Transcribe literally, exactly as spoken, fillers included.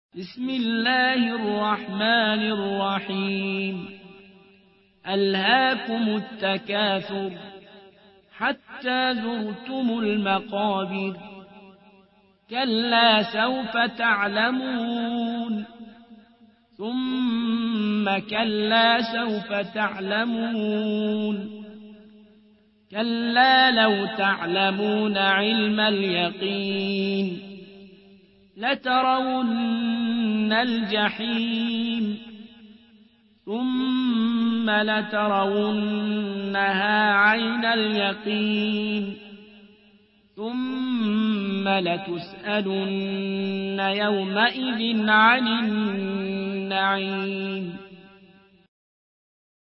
بسم الله الرحمن الرحيم ألهاكم التكاثر حتى زرتم المقابر كلا سوف تعلمون ثم كلا سوف تعلمون كلا لو تعلمون علم اليقين لترون الجحيم ثم لترونها عين اليقين ثم لتسألن يومئذ عن النعيم